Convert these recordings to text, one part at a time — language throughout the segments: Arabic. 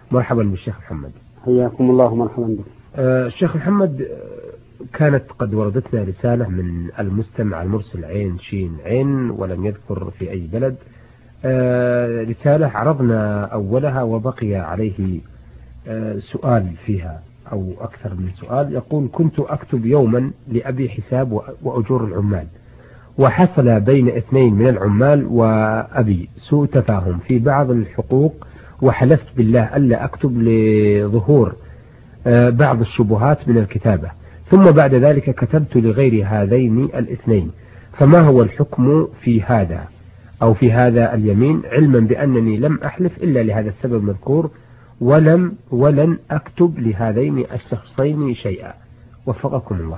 مرحبا بالشيخ محمد. حياكم الله مرحبا بك. الشيخ محمد، كانت قد وردتنا رسالة من المستمع المرسل عين شين عين ولم يذكر في أي بلد، رسالة عرضنا أولها وبقي عليه سؤال فيها أو أكثر من سؤال. يقول: كنت أكتب يوما لأبي حساب وأجور العمال، وحصل بين 2 من العمال وأبي سوء تفاهم في بعض الحقوق، وحلفت بالله ألا أكتب لظهور بعض الشبهات من الكتابة، ثم بعد ذلك كتبت لغير هذين 2، فما هو الحكم في هذا أو في هذا اليمين، علما بأنني لم أحلف إلا لهذا السبب المذكور، ولن أكتب لهذين الشخصين شيئا، وفقكم الله.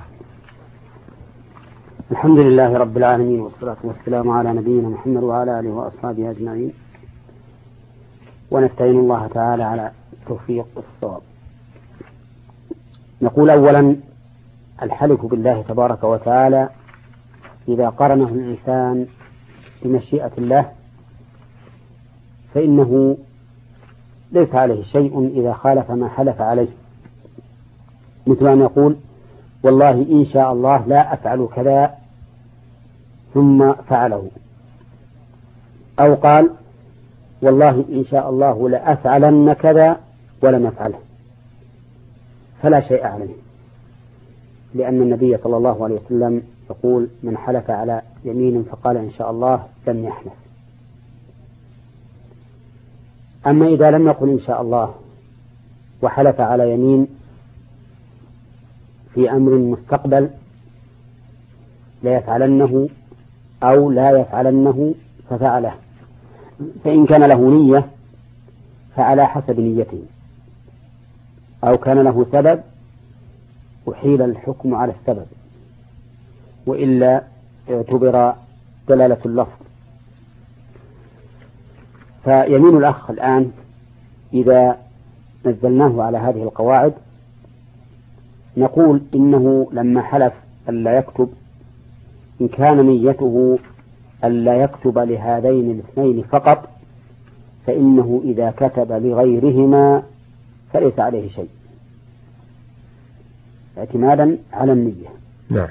الحمد لله رب العالمين، والصلاة والسلام على نبينا محمد وعلى آله وأصحابه أجمعين، ونستعين الله تعالى على التوفيق والصواب. نقول أولا: الحلف بالله تبارك وتعالى إذا قرنه الإنسان بمشيئة الله فإنه ليس عليه شيء إذا خالف ما حلف عليه، مثل أن يقول: والله إن شاء الله لا أفعل كذا ثم فعله، أو قال: والله إن شاء الله لأفعلن كذا ولم أفعله، فلا شيء عليه، لأن النبي صلى الله عليه وسلم يقول: من حلف على يمين فقال إن شاء الله لم يحنث. أما إذا لم يقل إن شاء الله وحلف على يمين في أمر مستقبل لا يفعلنه أو لا يفعلنه ففعله، فإن كان له نية فعلى حسب نيته، أو كان له سبب أحيل الحكم على السبب، وإلا اعتبر دلالة اللفظ. فيمين الأخ الآن إذا نزلناه على هذه القواعد نقول إنه لما حلف ألا يكتب، إن كان نيته ألا يكتب لهذين 2 فقط فإنه إذا كتب لغيرهما فليس عليه شيء، اعتمادا على النية. نعم.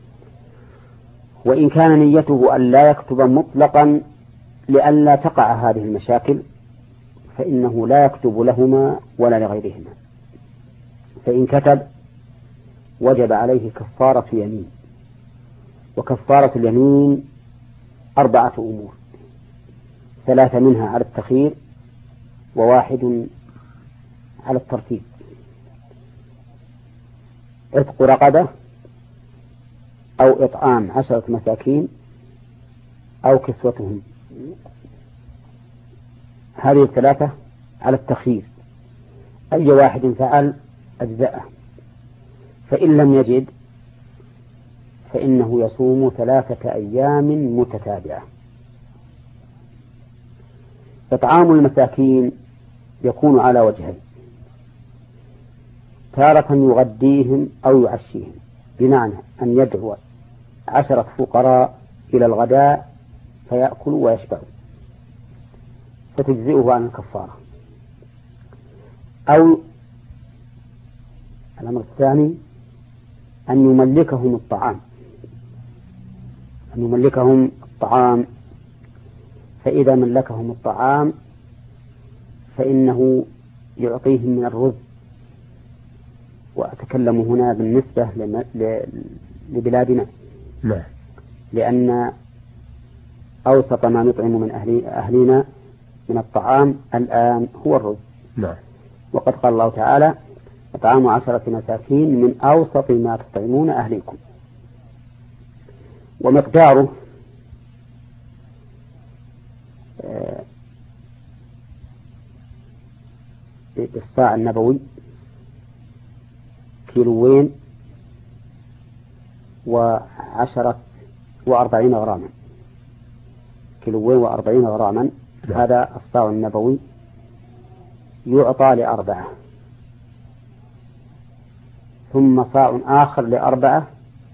وإن كان نيته ألا يكتب مطلقا لئلا تقع هذه المشاكل فإنه لا يكتب لهما ولا لغيرهما، فإن كتب وجب عليه كفارة يمين، وكفارة اليمين 4 أمور: 3 منها على التخيير، و1 على الترتيب: عتق رقبة، أو إطعام 10 مساكين، أو كسوتهم. هذه 3 على التخيير، أي واحد فعل أجزاءه. فإن لم يجد فإنه يصوم 3 أيام متتابعة. إطعام المساكين يكون على وجهين: تارة يغديهم أو يعشيهم، بمعنى أن يدعو 10 فقراء إلى الغداء فيأكلوا ويشبعوا فتجزئه عن الكفارة. أو الأمر الثاني أن يملكهم الطعام، فإذا ملكهم الطعام فإنه يعطيهم من الرز. وأتكلم هنا بالنسبة لبلادنا، لأن أوسط ما نطعم من أهلنا من الطعام الآن هو الرز. وقد قال الله تعالى: إطعام 10 مساكين من أوسط ما تطعمون أهليكم. ومقداره بالصاع النبوي 2 و40 غراما، 2 و40 غراما. هذا الصاع النبوي يعطى ل4، ثم صاع آخر ل4،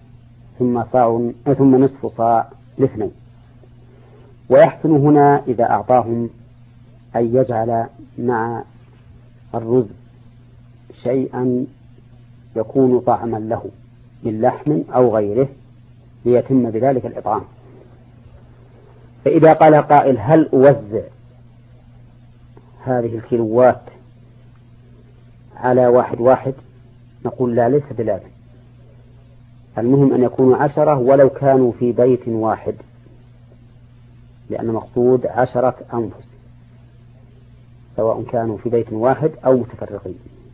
ثم نصف صاع ل2. ويحسن هنا إذا أعطاهم أن يجعل مع الرز شيئا يكون طعما له من لحم أو غيره ليتم بذلك الإطعام. فإذا قال قائل هل أوزع هذه الكيلوات على واحد، نقول لا، ليس بلازم. المهم أن يكونوا 10 ولو كانوا في بيت واحد، لأن مقصود 10 أنفس سواء كانوا في بيت واحد أو متفرقين.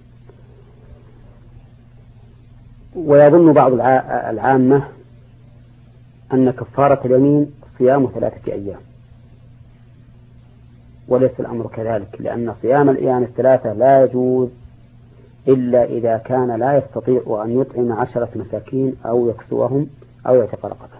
ويظن بعض العامة أن كفارة اليمين صيام 3 أيام، وليس الأمر كذلك، لأن صيام الأيام 3 لا يجوز إلا إذا كان لا يستطيع أن يطعم 10 مساكين أو يكسوهم أو يعتق رقبة.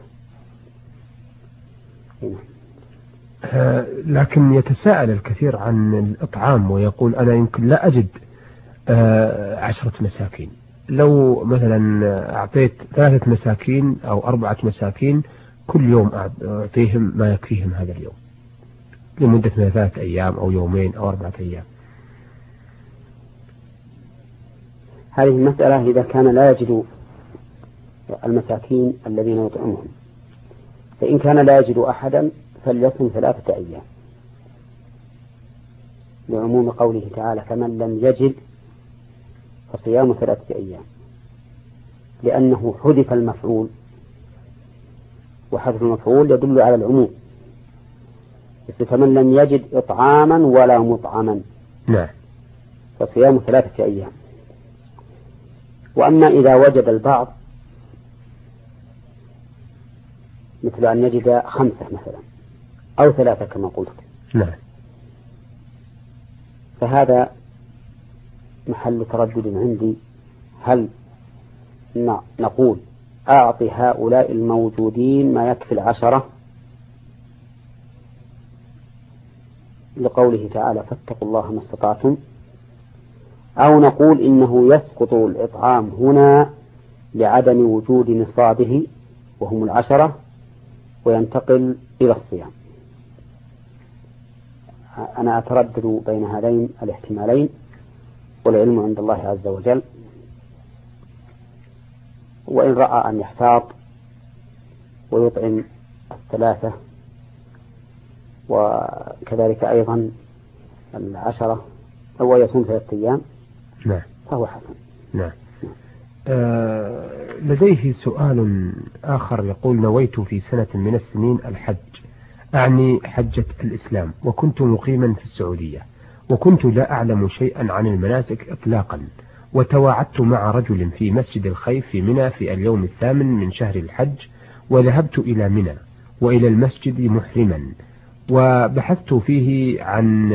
لكن يتساءل الكثير عن الإطعام ويقول أنا يمكن لا أجد 10 مساكين، لو مثلا أعطيت 3 مساكين أو 4 مساكين كل يوم أعطيهم ما يكفيهم هذا اليوم لمدة 3 أيام أو يومين أو 4 أيام. هذه المسألة إذا كان لا يجد المساكين الذين يطعمهم، فإن كان لا يجد أحدا فليصم 3 أيام، لعموم قوله تعالى فمن لم يجد فصيام 3 أيام، لأنه حذف المفعول، وحذف المفعول يدل على العموم. فمن لم يجد إطعاما ولا مطعما فصيام 3 أيام. وأما إذا وجد البعض مثل أن يجد 5 مثلا أو 3 كما قلت، فهذا محل تردد عندي، هل نقول أعطي هؤلاء الموجودين ما يكفي 10 لقوله تعالى فاتقوا الله ما استطعتم، أو نقول إنه يسقط الإطعام هنا لعدم وجود نصابه وهم 10 وينتقل إلى الصيام. أنا أتردد بين هذين الاحتمالين، والعلم عند الله عز وجل، وإن رأى أن يحتاط ويطعم 3 وكذلك أيضا 10 أو يصوم 3 أيام فهو حسن. لديه سؤال آخر يقول نويت في سنة من السنين الحج، أعني حجة الإسلام، وكنت مقيما في السعودية، وكنت لا أعلم شيئا عن المناسك إطلاقا، وتواعدت مع رجل في مسجد الخيف في منى في اليوم 8 من شهر الحج، وذهبت إلى منى وإلى المسجد محرما، وبحثت فيه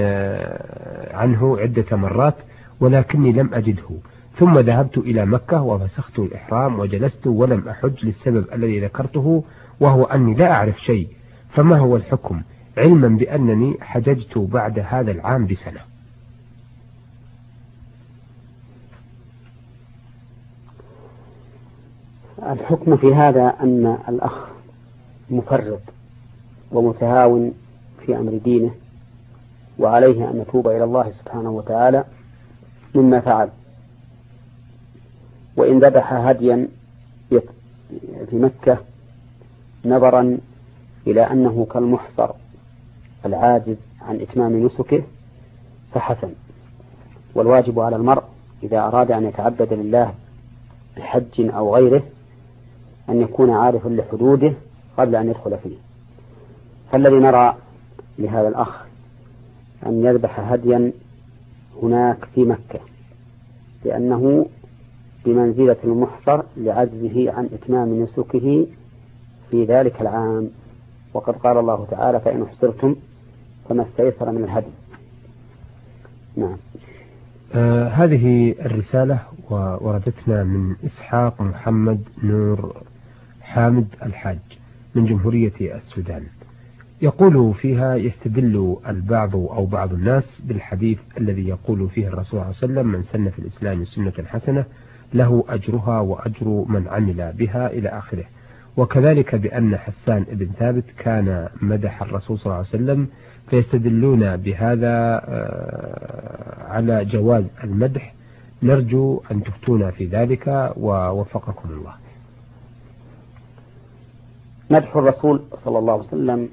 عنه عدة مرات ولكني لم أجده، ثم ذهبت إلى مكة وفسخت الإحرام وجلست ولم أحج للسبب الذي ذكرته، وهو أني لا أعرف شيء، فما هو الحكم علما بأنني حججت بعد هذا العام بسنة؟ الحكم في هذا أن الأخ مفرط ومتهاون في أمر دينه، وعليه أن يتوب إلى الله سبحانه وتعالى مما فعل. وإن ذبح هديا في مكة نظرا إلى أنه كالمحصر العاجز عن إتمام نسكه فحسن. والواجب على المرء إذا أراد أن يتعبد لله بحج أو غيره أن يكون عارفا لحدوده قبل أن يدخل فيه. فالذي نرى لهذا الأخ أن يذبح هديا هناك في مكة، لأنه بمنزلة المحصر لعجزه عن إتمام نسكه في ذلك العام، وقد قال الله تعالى فإن احصرتم فما استيسر من الهدي. هذه الرسالة وردتنا من إسحاق محمد نور حامد الحاج من جمهورية السودان، يقول فيها يستدل البعض أو بعض الناس بالحديث الذي يقول فيه الرسول صلى الله عليه وسلم من سن في الإسلام سنة حسنة له أجرها وأجر من عمل بها إلى آخره، وكذلك بأن حسان بن ثابت كان مدح الرسول صلى الله عليه وسلم، فيستدلون بهذا على جواز المدح. نرجو أن تفتونا في ذلك ووفقكم الله. مدح الرسول صلى الله عليه وسلم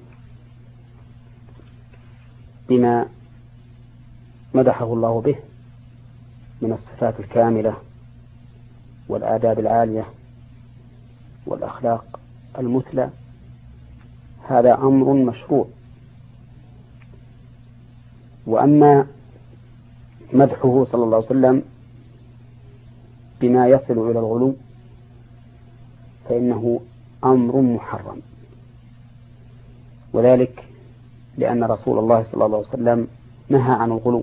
بما مدحه الله به من الصفات الكاملة والآداب العالية والأخلاق المثلى، هذا أمر مشروع. وأما مدحه صلى الله عليه وسلم بما يصل إلى الغلو فإنه أمر محرم، وذلك لأن رسول الله صلى الله عليه وسلم نهى عن الغلو،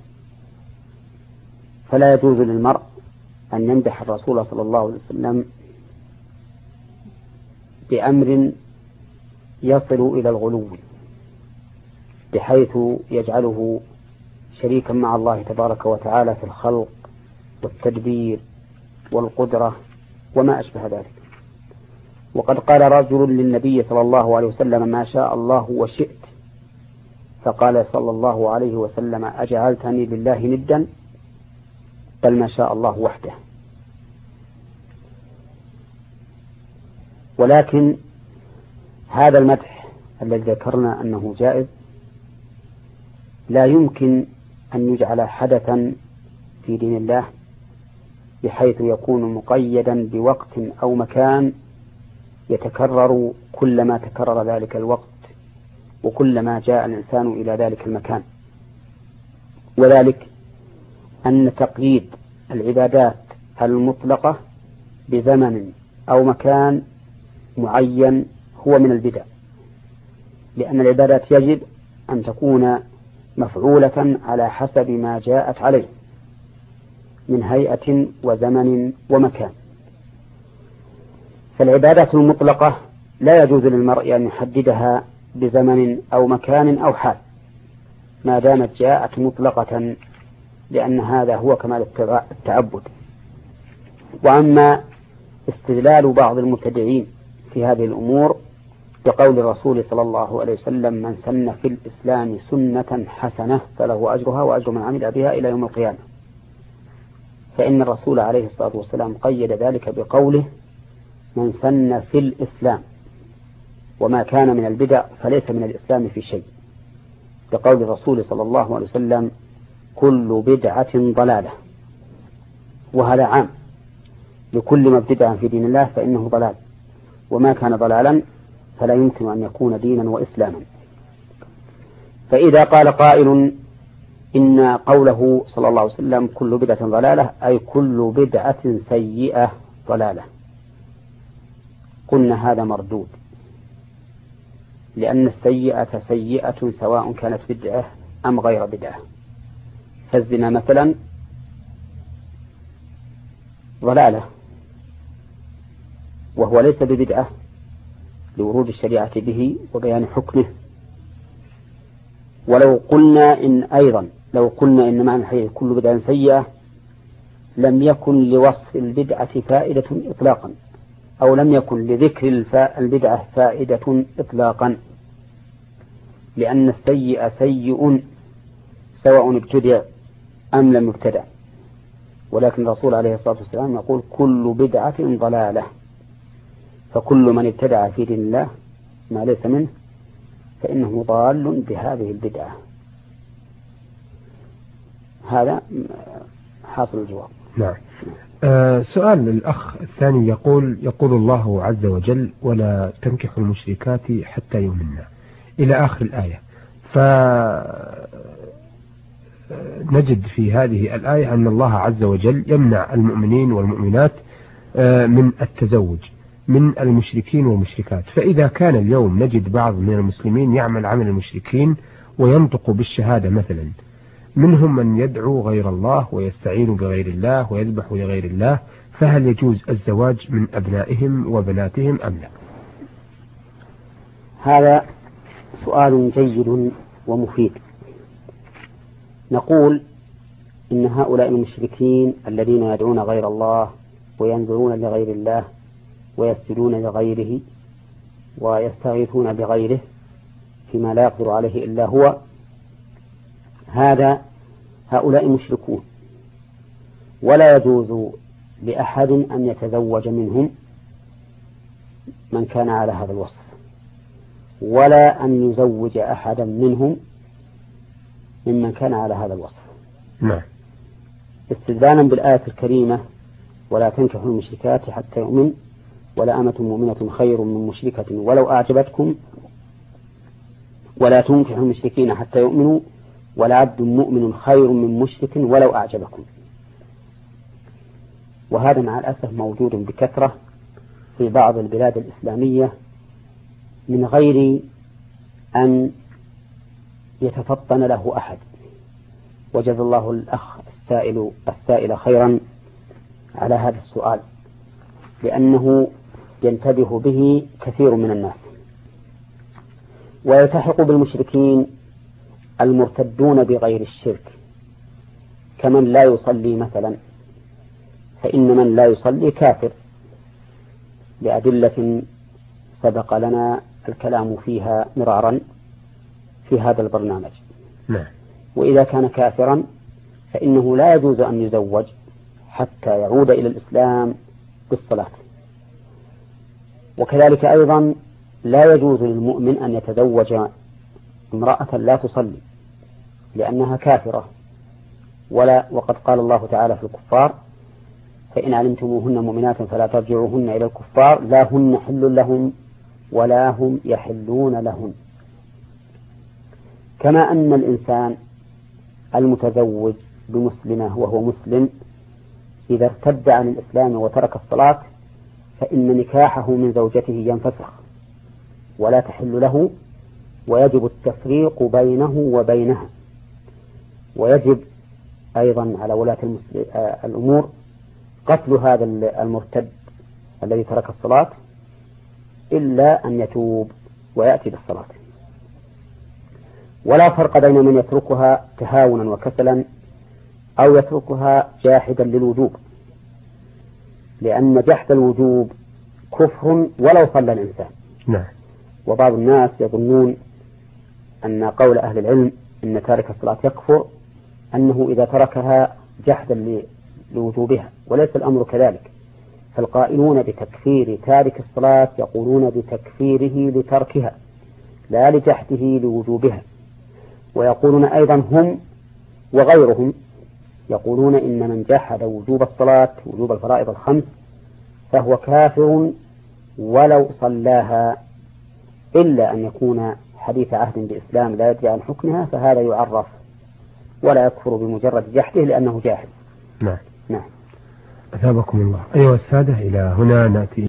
فلا يجوز للمرء أن يمدح الرسول صلى الله عليه وسلم بأمر يصل إلى الغلو بحيث يجعله شريكا مع الله تبارك وتعالى في الخلق والتدبير والقدرة وما أشبه ذلك. وقد قال رجل للنبي صلى الله عليه وسلم: ما شاء الله وشئت، فقال صلى الله عليه وسلم: أجعلتني لله ندا؟ بل ما شاء الله وحده. ولكن هذا المدح الذي ذكرنا أنه جائز لا يمكن أن يجعل حدثا في دين الله بحيث يكون مقيدا بوقت أو مكان يتكرر كلما تكرر ذلك الوقت وكلما جاء الإنسان إلى ذلك المكان. وذلك أن تقييد العبادات المطلقة بزمن أو مكان معين هو من البدع، لأن العبادات يجب أن تكون مفعولة على حسب ما جاءت عليه من هيئة وزمن ومكان. فالعبادات المطلقة لا يجوز للمرء أن يحددها بزمن أو مكان أو حال ما دامت جاءت مطلقة، لأن هذا هو كمال التعبد. وأما استدلال بعض المبتدعين في هذه الأمور بقول الرسول صلى الله عليه وسلم: من سن في الإسلام سنة حسنة فله أجرها وأجر من عمل بها إلى يوم القيامة، فإن الرسول عليه الصلاة والسلام قيد ذلك بقوله: من سن في الإسلام، وما كان من البدع فليس من الإسلام في شيء، بقول الرسول صلى الله عليه وسلم: كل بدعة ضلالة. وهذا عام لكل ما ابتدع في دين الله فإنه ضلال، وما كان ضلالا فلا يمكن أن يكون دينا وإسلاما. فإذا قال قائل إن قوله صلى الله عليه وسلم كل بدعة ضلالة أي كل بدعة سيئة ضلالة، قلنا هذا مردود، لأن السيئة سيئة سواء كانت بدعة أم غير بدعة. فالزنا مثلا ضلالة وهو ليس ببدعة لورود الشريعة به وبيان حكمه. ولو قلنا إن معنى الحديث كل بدعة سيئة لم يكن لوصف البدعة فائدة إطلاقا، أو لم يكن لذكر البدعة فائدة إطلاقا، لأن السيء سيء سواء ابتدع أم لم يبتدع. ولكن الرسول عليه الصلاة والسلام يقول كل بدعة ضلالة، فكل من ابتدع في دين الله ما ليس منه فإنه ضال بهذه البدعة. هذا حاصل الجواب. نعم. سؤال للأخ الثاني يقول الله عز وجل: ولا تنكحوا المشركات حتى يؤمنن، إلى آخر الآية. فنجد في هذه الآية أن الله عز وجل يمنع المؤمنين والمؤمنات من التزوج من المشركين والمشركات. فإذا كان اليوم نجد بعض من المسلمين يعمل عمل المشركين وينطق بالشهادة مثلا، منهم من يدعو غير الله ويستعين بغير الله ويذبح لغير الله، فهل يجوز الزواج من أبنائهم وبناتهم أم لا؟ هذا سؤال جيد ومفيد. نقول إن هؤلاء المشركين الذين يدعون غير الله وينذرون لغير الله ويسجدون لغيره ويستغيثون بغيره فيما لا يقدر عليه إلا هو، هؤلاء مشركون، ولا يجوز لأحد أن يتزوج منهم من كان على هذا الوصف، ولا أن يزوج أحدا منهم ممن كان على هذا الوصف. نعم. استدلالا بالآية الكريمة: ولا تنكحوا المشركات حتى يؤمن ولا أمة مؤمنة خير من مشركة ولو أعجبتكم ولا تنكحوا المشركين حتى يؤمنوا ولا عبد مؤمن خير من مشرك ولو أعجبكم. وهذا مع الأسف موجود بكثرة في بعض البلاد الإسلامية من غير أن يتفطن له أحد. وجزا الله الأخ السائل خيرا على هذا السؤال، لأنه ينتبه به كثير من الناس. ويلتحق بالمشركين المرتدون بغير الشرك كمن لا يصلي مثلا، فإن من لا يصلي كافر لأدلة سبق لنا الكلام فيها مرارا في هذا البرنامج. نعم. وإذا كان كافرا فإنه لا يجوز أن يزوج حتى يعود إلى الإسلام بالصلاة. وكذلك أيضا لا يجوز للمؤمن أن يتزوج امرأة لا تصلي لأنها كافرة، وقد قال الله تعالى في الكفار: فإن علمتموهن مؤمنات فلا ترجعوهن إلى الكفار لا هن حل لهم ولا هم يحلون لهن. كما أن الإنسان المتزوج بمسلمة وهو مسلم إذا ارتد عن الإسلام وترك الصلاة فإن نكاحه من زوجته ينفسخ ولا تحل له، ويجب التفريق بينه وبينها. ويجب أيضا على ولاة الأمور قتل هذا المرتد الذي ترك الصلاة إلا أن يتوب ويأتي بالصلاة. ولا فرق بين من يتركها تهاونا وكسلا أو يتركها جاحدا للوجوب، لأن جحد الوجوب كفر ولو صلى الإنسان. نعم. وبعض الناس يظنون أن قول أهل العلم إن تارك الصلاة يكفر أنه إذا تركها جحدا لوجوبها، وليس الأمر كذلك. فالقائلون بتكفير تارك الصلاة يقولون بتكفيره لتركها لا لجحده لوجوبها. ويقولون أيضا هم وغيرهم يقولون إن من جحد وجوب الصلاة وجوب الفرائض الخمس فهو كافر ولو صلاها، إلا أن يكون حديث عهد بإسلام لا يدري عن حكمها، فهذا يعرف ولا يكفر بمجرد جحده لأنه جاحد. نعم. نعم. أثابكم الله. أيها السادة، إلى هنا نأتي